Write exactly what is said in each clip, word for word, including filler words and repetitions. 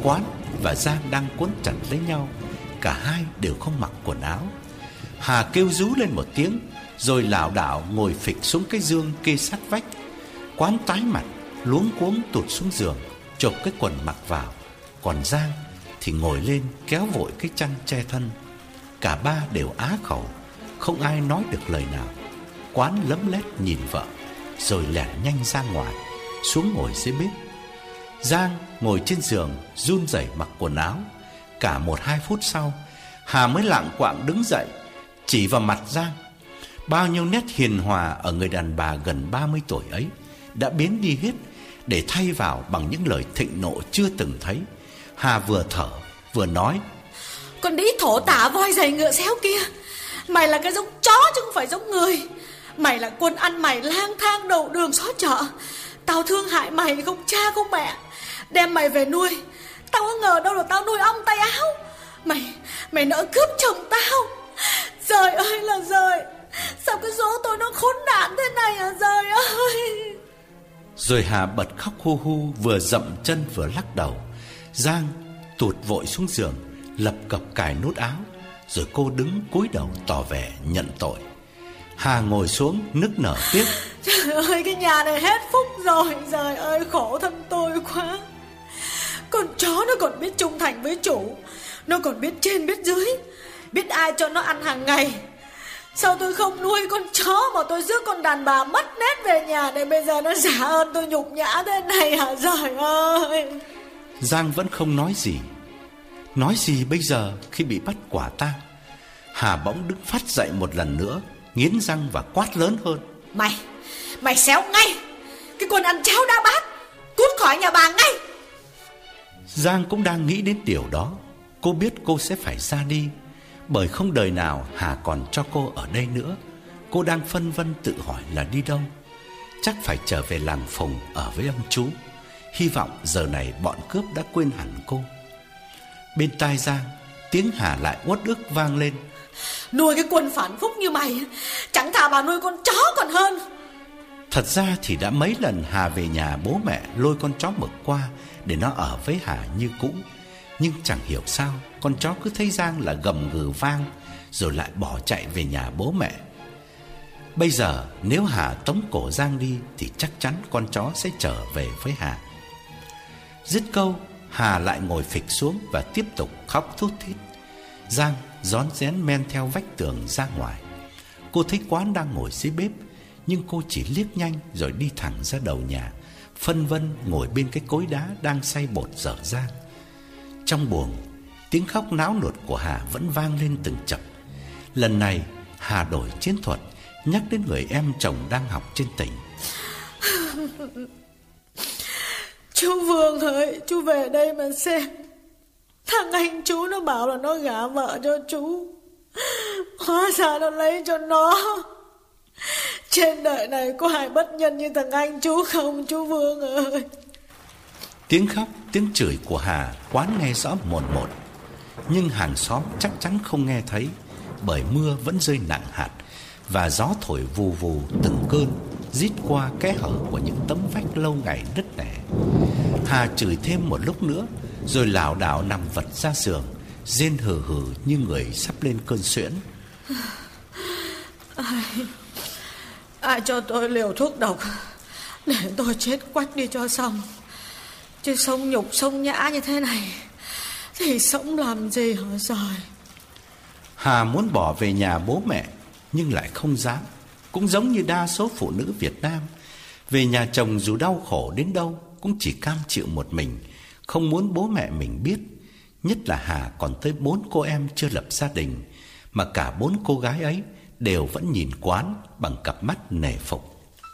Quán và Giang đang quấn chặt lấy nhau, cả hai đều không mặc quần áo. Hà kêu rú lên một tiếng, rồi lảo đảo ngồi phịch xuống cái giường kê sát vách. Quán tái mặt, luống cuống tụt xuống giường, chộp cái quần mặc vào. Còn Giang thì ngồi lên kéo vội cái chăn che thân. Cả ba đều á khẩu, không ai nói được lời nào. Quán lấm lét nhìn vợ, rồi lẻn nhanh ra ngoài, xuống ngồi dưới bếp. Giang ngồi trên giường run rẩy mặc quần áo. Cả một hai phút sau, Hà mới lạng quạng đứng dậy, chỉ vào mặt Giang. Bao nhiêu nét hiền hòa ở người đàn bà gần ba mươi tuổi ấy đã biến đi hết, để thay vào bằng những lời thịnh nộ chưa từng thấy. Hà vừa thở vừa nói: Con đĩ thổ tả voi giày ngựa xéo kia, mày là cái giống chó chứ không phải giống người. Mày là quân ăn mày lang thang đầu đường xó chợ. Tao thương hại mày không cha không mẹ, đem mày về nuôi. Tao có ngờ đâu là tao nuôi ong tay áo. Mày, mày nỡ cướp chồng tao. Giời ơi là giời, sao cái số tôi nó khốn nạn thế này à giời ơi. Rồi Hà bật khóc hu hu, vừa dậm chân vừa lắc đầu. Giang tụt vội xuống giường, lập cập cài nút áo, rồi cô đứng cúi đầu tỏ vẻ nhận tội. Hà ngồi xuống nức nở tiếp: Trời ơi, cái nhà này hết phúc rồi. Trời ơi, khổ thân tôi quá. Con chó nó còn biết trung thành với chủ, nó còn biết trên biết dưới, biết ai cho nó ăn hàng ngày. Sao tôi không nuôi con chó mà tôi rước con đàn bà mất nét về nhà để bây giờ nó trả ơn tôi nhục nhã thế này hả? Trời ơi. Giang vẫn không nói gì. Nói gì bây giờ khi bị bắt quả tang? Hà bỗng đứng phát dậy một lần nữa, nghiến răng và quát lớn hơn: Mày, mày xéo ngay cái con ăn cháo đá bát, cút khỏi nhà bà ngay. Giang cũng đang nghĩ đến điều đó. Cô biết cô sẽ phải ra đi, bởi không đời nào Hà còn cho cô ở đây nữa. Cô đang phân vân tự hỏi là đi đâu. Chắc phải trở về làng Phùng ở với ông chú. Hy vọng giờ này bọn cướp đã quên hẳn cô. Bên tai Giang, tiếng Hà lại uất ức vang lên: Nuôi cái quân phản phúc như mày, chẳng thà bà nuôi con chó còn hơn. Thật ra thì đã mấy lần Hà về nhà bố mẹ lôi con chó Mực qua để nó ở với Hà như cũ. Nhưng chẳng hiểu sao con chó cứ thấy Giang là gầm gừ vang, rồi lại bỏ chạy về nhà bố mẹ. Bây giờ nếu Hà tống cổ Giang đi thì chắc chắn con chó sẽ trở về với Hà. Dứt câu, Hà lại ngồi phịch xuống và tiếp tục khóc thút thít. Giang rón rén men theo vách tường ra ngoài. Cô thấy Quán đang ngồi dưới bếp, nhưng cô chỉ liếc nhanh rồi đi thẳng ra đầu nhà, phân vân ngồi bên cái cối đá đang xay bột dở dang. Trong buồng, tiếng khóc náo nuột của Hà vẫn vang lên từng chập. Lần này Hà đổi chiến thuật, nhắc đến người em chồng đang học trên tỉnh. Chú Vương ơi, chú về đây mà xem. Thằng anh chú nó bảo là nó gả vợ cho chú, hóa ra nó lấy cho nó. Trên đời này có ai bất nhân như thằng anh chú không chú Vương ơi? Tiếng khóc, tiếng chửi của Hà Quán nghe rõ mồn một, nhưng hàng xóm chắc chắn không nghe thấy, bởi mưa vẫn rơi nặng hạt và gió thổi vù vù từng cơn, rít qua kẽ hở của những tấm vách lâu ngày nứt nẻ. Hà chửi thêm một lúc nữa, rồi lảo đảo nằm vật ra giường, rên hừ hừ như người sắp lên cơn suyễn. Ai, ai cho tôi liều thuốc độc để tôi chết quách đi cho xong. Chứ sống nhục sống nhã như thế này thì sống làm gì hả trời? Hà muốn bỏ về nhà bố mẹ nhưng lại không dám. Cũng giống như đa số phụ nữ Việt Nam, về nhà chồng dù đau khổ đến đâu cũng chỉ cam chịu một mình, không muốn bố mẹ mình biết. Nhất là Hà còn tới bốn cô em chưa lập gia đình, mà cả bốn cô gái ấy đều vẫn nhìn Quán bằng cặp mắt nể phục.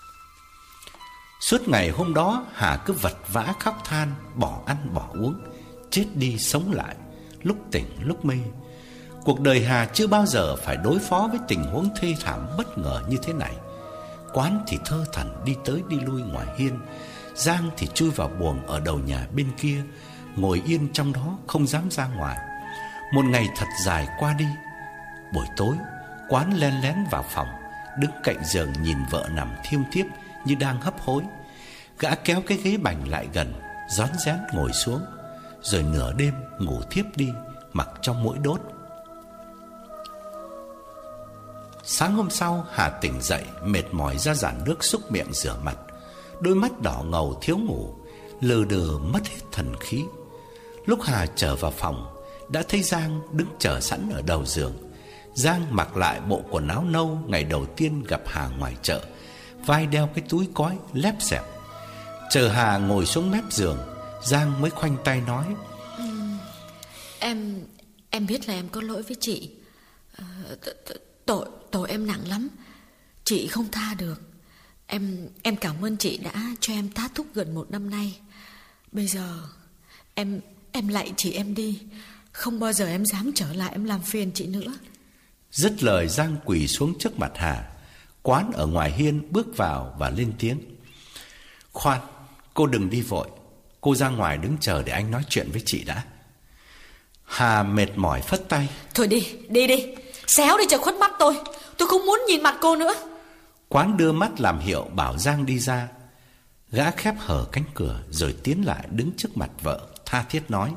Suốt ngày hôm đó Hà cứ vật vã khóc than, bỏ ăn bỏ uống, chết đi sống lại, lúc tỉnh lúc mê. Cuộc đời Hà chưa bao giờ phải đối phó với tình huống thê thảm bất ngờ như thế này. Quán thì thơ thẩn đi tới đi lui ngoài hiên, Giang thì chui vào buồng ở đầu nhà bên kia, ngồi yên trong đó không dám ra ngoài. Một ngày thật dài qua đi. Buổi tối, Quán len lén vào phòng, đứng cạnh giường nhìn vợ nằm thiêm thiếp như đang hấp hối. Gã kéo cái ghế bành lại gần, rón rén ngồi xuống, rồi nửa đêm ngủ thiếp đi, mặc cho muỗi đốt. Sáng hôm sau, Hà tỉnh dậy mệt mỏi ra giàn nước xúc miệng rửa mặt. Đôi mắt đỏ ngầu thiếu ngủ, lờ đờ mất hết thần khí. Lúc Hà trở vào phòng, đã thấy Giang đứng chờ sẵn ở đầu giường. Giang mặc lại bộ quần áo nâu ngày đầu tiên gặp Hà ngoài chợ, vai đeo cái túi cói lép xẹp. Chờ Hà ngồi xuống mép giường, Giang mới khoanh tay nói: ừ, Em Em biết là em có lỗi với chị. Tội Tội em nặng lắm, chị không tha được. Em Em cảm ơn chị đã cho em tá túc gần một năm nay. Bây giờ Em Em lạy chị em đi, không bao giờ em dám trở lại em làm phiền chị nữa. Dứt lời, Giang quỳ xuống trước mặt Hà. Quán ở ngoài hiên bước vào và lên tiếng: Khoan, cô đừng đi vội. Cô ra ngoài đứng chờ để anh nói chuyện với chị đã. Hà mệt mỏi phất tay: Thôi đi, đi đi, xéo đi cho khuất mắt tôi. Tôi không muốn nhìn mặt cô nữa. Quán đưa mắt làm hiệu bảo Giang đi ra. Gã khép hở cánh cửa rồi tiến lại đứng trước mặt vợ, tha thiết nói: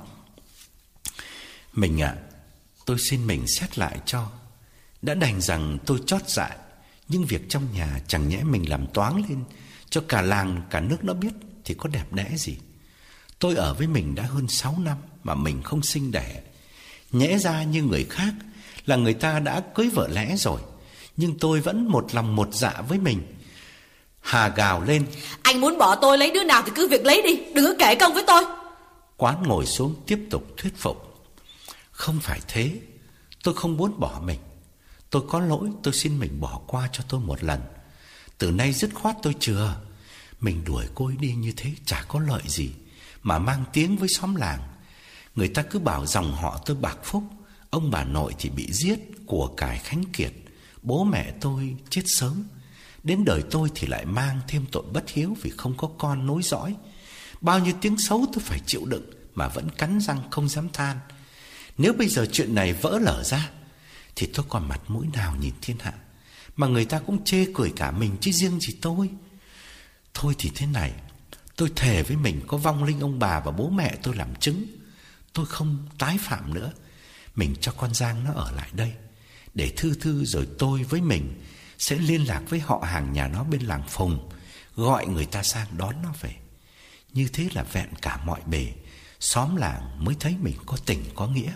Mình ạ, à, tôi xin mình xét lại cho. Đã đành rằng tôi chót dại, nhưng việc trong nhà chẳng nhẽ mình làm toáng lên cho cả làng cả nước nó biết thì có đẹp đẽ gì. Tôi ở với mình đã hơn sáu năm mà mình không sinh đẻ. Nhẽ ra như người khác là người ta đã cưới vợ lẽ rồi, nhưng tôi vẫn một lòng một dạ với mình. Hà gào lên: Anh muốn bỏ tôi lấy đứa nào thì cứ việc lấy đi, đừng có kể công với tôi. Quán ngồi xuống tiếp tục thuyết phục: Không phải thế, tôi không muốn bỏ mình. Tôi có lỗi, tôi xin mình bỏ qua cho tôi một lần. Từ nay dứt khoát tôi chừa. Mình đuổi cô ấy đi như thế chả có lợi gì, mà mang tiếng với xóm làng. Người ta cứ bảo dòng họ tôi bạc phúc, ông bà nội thì bị giết, của cải khánh kiệt, bố mẹ tôi chết sớm. Đến đời tôi thì lại mang thêm tội bất hiếu vì không có con nối dõi. Bao nhiêu tiếng xấu tôi phải chịu đựng mà vẫn cắn răng không dám than. Nếu bây giờ chuyện này vỡ lở ra thì tôi còn mặt mũi nào nhìn thiên hạ, mà người ta cũng chê cười cả mình chứ riêng gì tôi. Thôi thì thế này, tôi thề với mình có vong linh ông bà và bố mẹ tôi làm chứng, tôi không tái phạm nữa. Mình cho con Giang nó ở lại đây, để thư thư rồi tôi với mình sẽ liên lạc với họ hàng nhà nó bên làng Phùng, gọi người ta sang đón nó về. Như thế là vẹn cả mọi bề, xóm làng mới thấy mình có tình có nghĩa.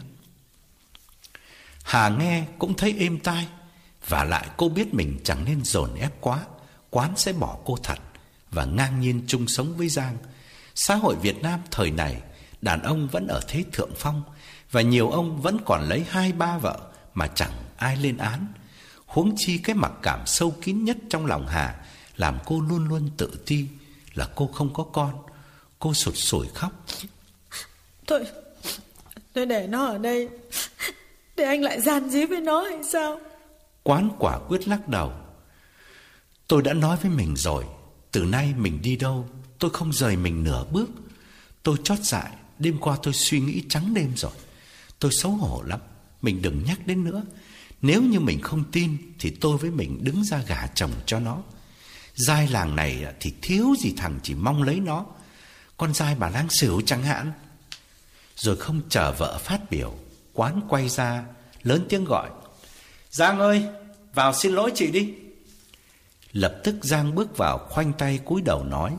Hà nghe cũng thấy êm tai, và lại cô biết mình chẳng nên dồn ép quá, Quán sẽ bỏ cô thật và ngang nhiên chung sống với Giang. Xã hội Việt Nam thời này, đàn ông vẫn ở thế thượng phong, và nhiều ông vẫn còn lấy hai ba vợ mà chẳng ai lên án. Huống chi cái mặc cảm sâu kín nhất trong lòng Hà làm cô luôn luôn tự ti là cô không có con. Cô sụt sùi khóc: Thôi, tôi để nó ở đây, để anh lại gian díu với nó hay sao? Quán quả quyết lắc đầu: Tôi đã nói với mình rồi, từ nay mình đi đâu tôi không rời mình nửa bước. Tôi chót dại, đêm qua tôi suy nghĩ trắng đêm rồi. Tôi xấu hổ lắm, mình đừng nhắc đến nữa. Nếu như mình không tin thì tôi với mình đứng ra gả chồng cho nó. Giai làng này thì thiếu gì thằng chỉ mong lấy nó, con Giai bà Lang Sửu chẳng hạn. Rồi không chờ vợ phát biểu, Quán quay ra lớn tiếng gọi: Giang ơi, vào xin lỗi chị đi. Lập tức Giang bước vào khoanh tay cúi đầu nói: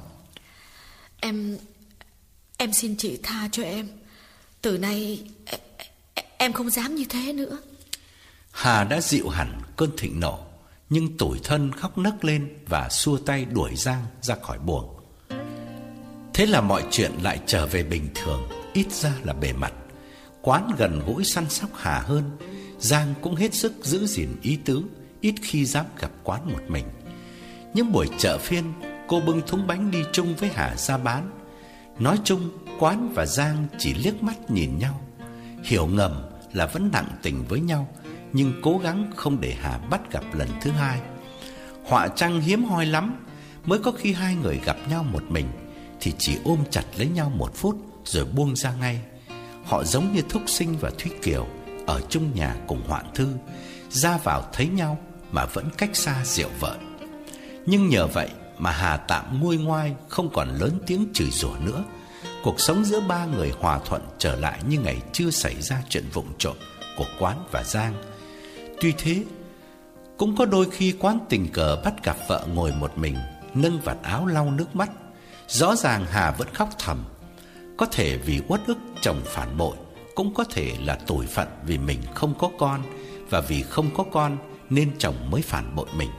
Em Em xin chị tha cho em. Từ nay em, em không dám như thế nữa. Hà đã dịu hẳn cơn thịnh nộ, nhưng tủi thân khóc nấc lên và xua tay đuổi Giang ra khỏi buồng. Thế là mọi chuyện lại trở về bình thường, ít ra là bề mặt. Quán gần gũi săn sóc Hà hơn. Giang cũng hết sức giữ gìn ý tứ, ít khi dám gặp Quán một mình. Những buổi chợ phiên, cô bưng thúng bánh đi chung với Hà ra bán. Nói chung, Quán và Giang chỉ liếc mắt nhìn nhau, hiểu ngầm là vẫn nặng tình với nhau, nhưng cố gắng không để Hà bắt gặp lần thứ hai. Họa chăng hiếm hoi lắm, mới có khi hai người gặp nhau một mình thì chỉ ôm chặt lấy nhau một phút rồi buông ra ngay. Họ giống như Thúc Sinh và Thúy Kiều ở chung nhà cùng Hoạn Thư, ra vào thấy nhau mà vẫn cách xa dịu vợn. Nhưng nhờ vậy mà Hà tạm nguôi ngoai, không còn lớn tiếng chửi rủa nữa. Cuộc sống giữa ba người hòa thuận trở lại như ngày chưa xảy ra chuyện vụng trộm của Quán và Giang. Tuy thế, cũng có đôi khi Quán tình cờ bắt gặp vợ ngồi một mình, nâng vạt áo lau nước mắt. Rõ ràng Hà vẫn khóc thầm. Có thể vì uất ức chồng phản bội, cũng có thể là tủi phận vì mình không có con, và vì không có con nên chồng mới phản bội mình.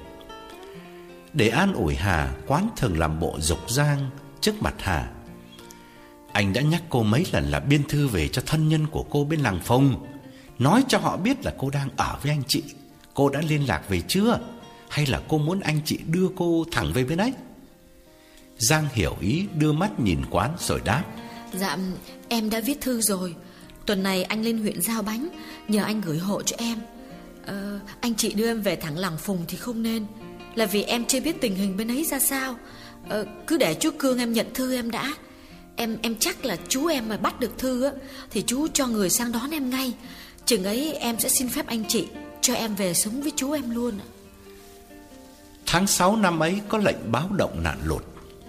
Để an ủi Hà, Quán thường làm bộ giục Giang trước mặt Hà: anh đã nhắc cô mấy lần là biên thư về cho thân nhân của cô bên làng Phùng, nói cho họ biết là cô đang ở với anh chị. Cô đã liên lạc về chưa? Hay là cô muốn anh chị đưa cô thẳng về bên ấy? Giang hiểu ý, đưa mắt nhìn Quán rồi đáp: dạ, em đã viết thư rồi. Tuần này anh lên huyện giao bánh, nhờ anh gửi hộ cho em. ờ, Anh chị đưa em về thẳng làng Phùng thì không nên, là vì em chưa biết tình hình bên ấy ra sao. ờ, Cứ để chú Cương em nhận thư em đã. Em em chắc là chú em mà bắt được thư á, thì chú cho người sang đón em ngay. Chừng ấy em sẽ xin phép anh chị cho em về sống với chú em luôn. Tháng sáu năm ấy có lệnh báo động nạn lụt.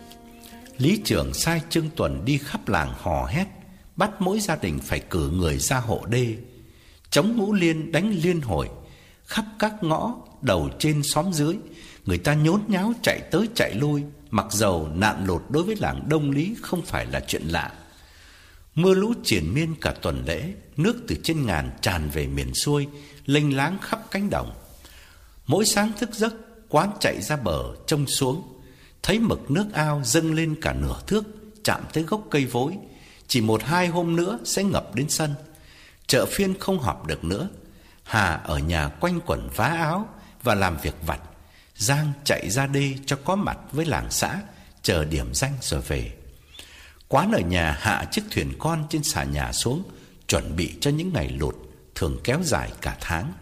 Lý trưởng sai Trương Tuần đi khắp làng hò hét, bắt mỗi gia đình phải cử người ra hộ đê, chống Ngũ Liên đánh liên hồi. Khắp các ngõ, đầu trên xóm dưới, người ta nhốn nháo chạy tới chạy lui, mặc dầu nạn lụt đối với làng Đông Lý không phải là chuyện lạ. Mưa lũ triền miên cả tuần lễ, nước từ trên ngàn tràn về miền xuôi, lênh láng khắp cánh đồng. Mỗi sáng thức giấc, Quán chạy ra bờ trông xuống, thấy mực nước ao dâng lên cả nửa thước, chạm tới gốc cây vối. Chỉ một hai hôm nữa sẽ ngập đến sân. Chợ phiên không họp được nữa. Hà ở nhà quanh quẩn vá áo và làm việc vặt. Giang chạy ra đê cho có mặt với làng xã, chờ điểm danh rồi về. Quán ở nhà hạ chiếc thuyền con trên xà nhà xuống, chuẩn bị cho những ngày lụt thường kéo dài cả tháng.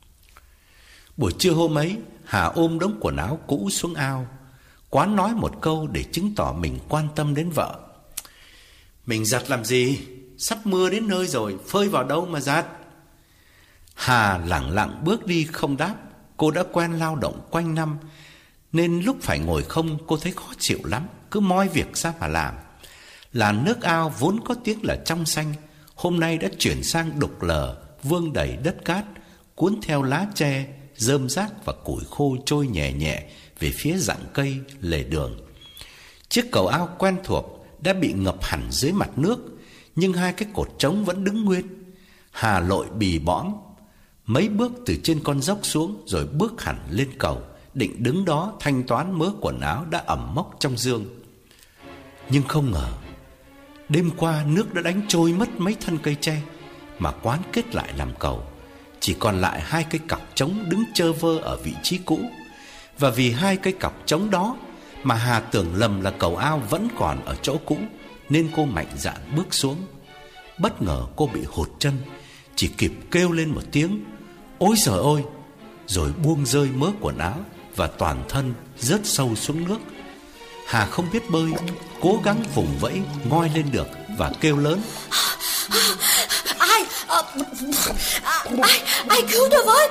Buổi trưa hôm ấy, Hà ôm đống quần áo cũ xuống ao. Quán nói một câu để chứng tỏ mình quan tâm đến vợ: mình giặt làm gì? Sắp mưa đến nơi rồi, phơi vào đâu mà giặt? Hà lẳng lặng bước đi không đáp. Cô đã quen lao động quanh năm, nên lúc phải ngồi không cô thấy khó chịu lắm, cứ moi việc ra mà làm. Làn nước ao vốn có tiếng là trong xanh, hôm nay đã chuyển sang đục lờ, vương đầy đất cát, cuốn theo lá tre, rơm rác và củi khô trôi nhẹ nhẹ về phía rặng cây lề đường. Chiếc cầu ao quen thuộc đã bị ngập hẳn dưới mặt nước, nhưng hai cái cột trống vẫn đứng nguyên. Hà lội bì bõm mấy bước từ trên con dốc xuống, rồi bước hẳn lên cầu, định đứng đó thanh toán mớ quần áo đã ẩm mốc trong giương. Nhưng không ngờ, đêm qua nước đã đánh trôi mất mấy thân cây tre mà Quán kết lại làm cầu. Chỉ còn lại hai cây cọc trống đứng chơ vơ ở vị trí cũ. Và vì hai cây cọc trống đó mà Hà tưởng lầm là cầu ao vẫn còn ở chỗ cũ, nên cô mạnh dạn bước xuống. Bất ngờ cô bị hụt chân, chỉ kịp kêu lên một tiếng ôi trời ơi, rồi buông rơi mớ quần áo và toàn thân rớt sâu xuống nước. Hà không biết bơi, cố gắng vùng vẫy ngoi lên được và kêu lớn: Ai, à, ai, ai cứu tôi với!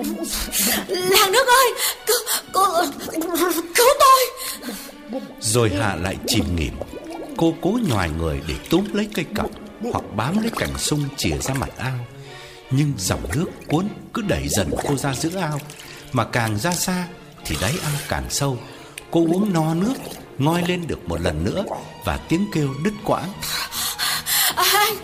Làng nước ơi, cứu, cứu, cứu tôi! Rồi Hà lại chìm nghỉm. Cô cố nhoài người để túm lấy cây cọc hoặc bám lấy cành sung chìa ra mặt ao, nhưng dòng nước cuốn cứ đẩy dần cô ra giữa ao, mà càng ra xa thì đáy ao càng sâu. Cô uống no nước, ngoi lên được một lần nữa và tiếng kêu đứt quãng: Anh,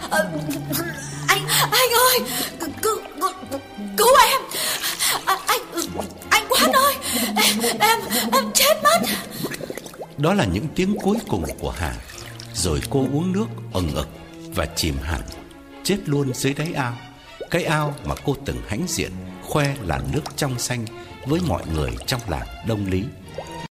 anh, anh ơi, cứu, cứu em! Anh, anh Quán ơi, em, em, em chết mất! Đó là những tiếng cuối cùng của Hà. Rồi cô uống nước ừng ực và chìm hẳn, chết luôn dưới đáy ao. Cái ao mà cô từng hãnh diện khoe làn nước trong xanh với mọi người trong làng Đông Lý.